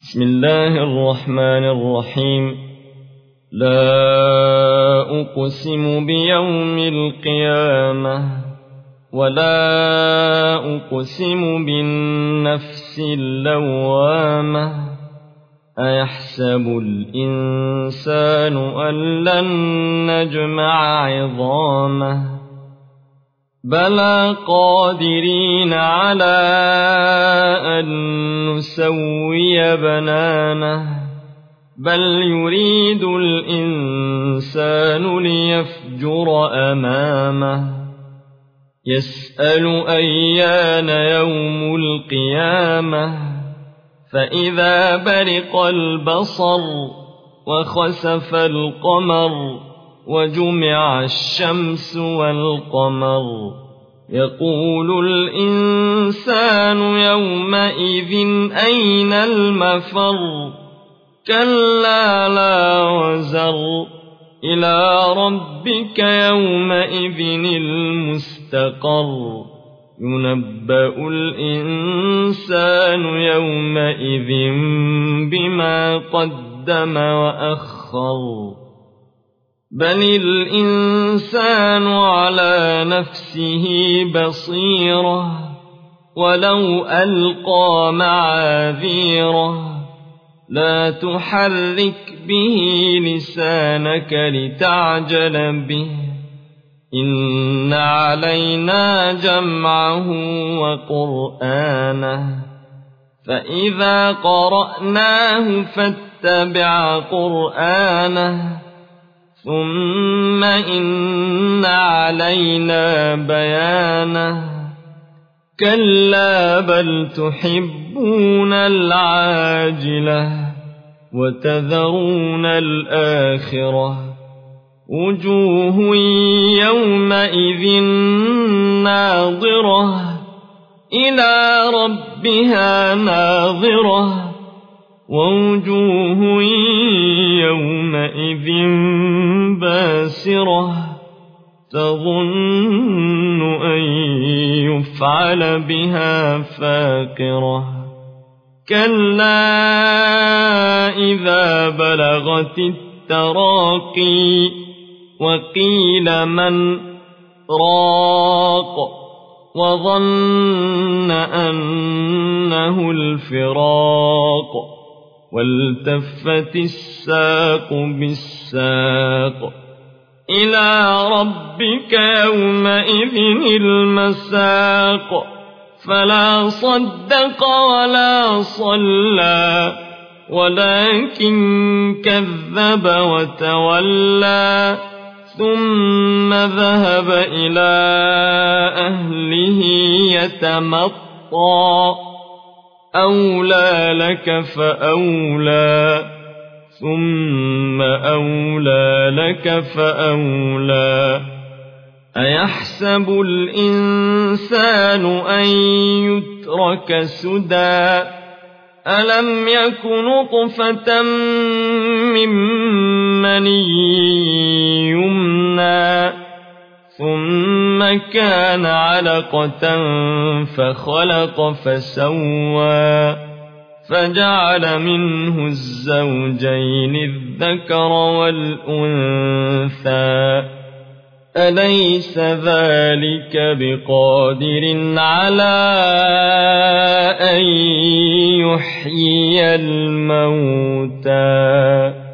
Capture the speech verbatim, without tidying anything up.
بسم الله الرحمن الرحيم. لا أقسم بيوم القيامة ولا أقسم بالنفس اللوامة أيحسب الإنسان أن لن نجمع عظامه بلى قادرين على أن نسوي بنانه بل يريد الإنسان ليفجر أمامه يسأل أيان يوم القيامة فإذا برق البصر وخسف القمر وجمع الشمس والقمر يقول الإنسان يومئذ أين المفر كلا لا وزر إلى ربك يومئذ المستقر ينبأ الإنسان يومئذ بما قدم وأخر بل الإنسان على نفسه بصيرة ولو ألقى معاذيره لا تحرك به لسانك لتعجل به إن علينا جمعه وقرآنه فإذا قرأناه فاتبع قرآنه ثم إن علينا بيانه كلا بل تحبون العاجلة وتذرون الآخرة وجوه يومئذ ناظرة إلى ربها ناظرة ووجوه يومئذ باسرة تظن أن يفعل بها فاقرة كلا إذا بلغت التراقي وقيل من راق وظن أنه الفراق والتفت الساق بالساق إلى ربك يومئذ المساق فلا صدق ولا صلى ولكن كذب وتولى ثم ذهب إلى أهله يتمطى أولى لك فأولى ثم أولى لك فأولى أيحسب الإنسان أن يترك سدى ألم يك نطفة من مني يمنى ثم كان علقة فخلق فسوى فجعل منه الزوجين الذكر والأنثى أليس ذلك بقادر على أن يحيي الموتى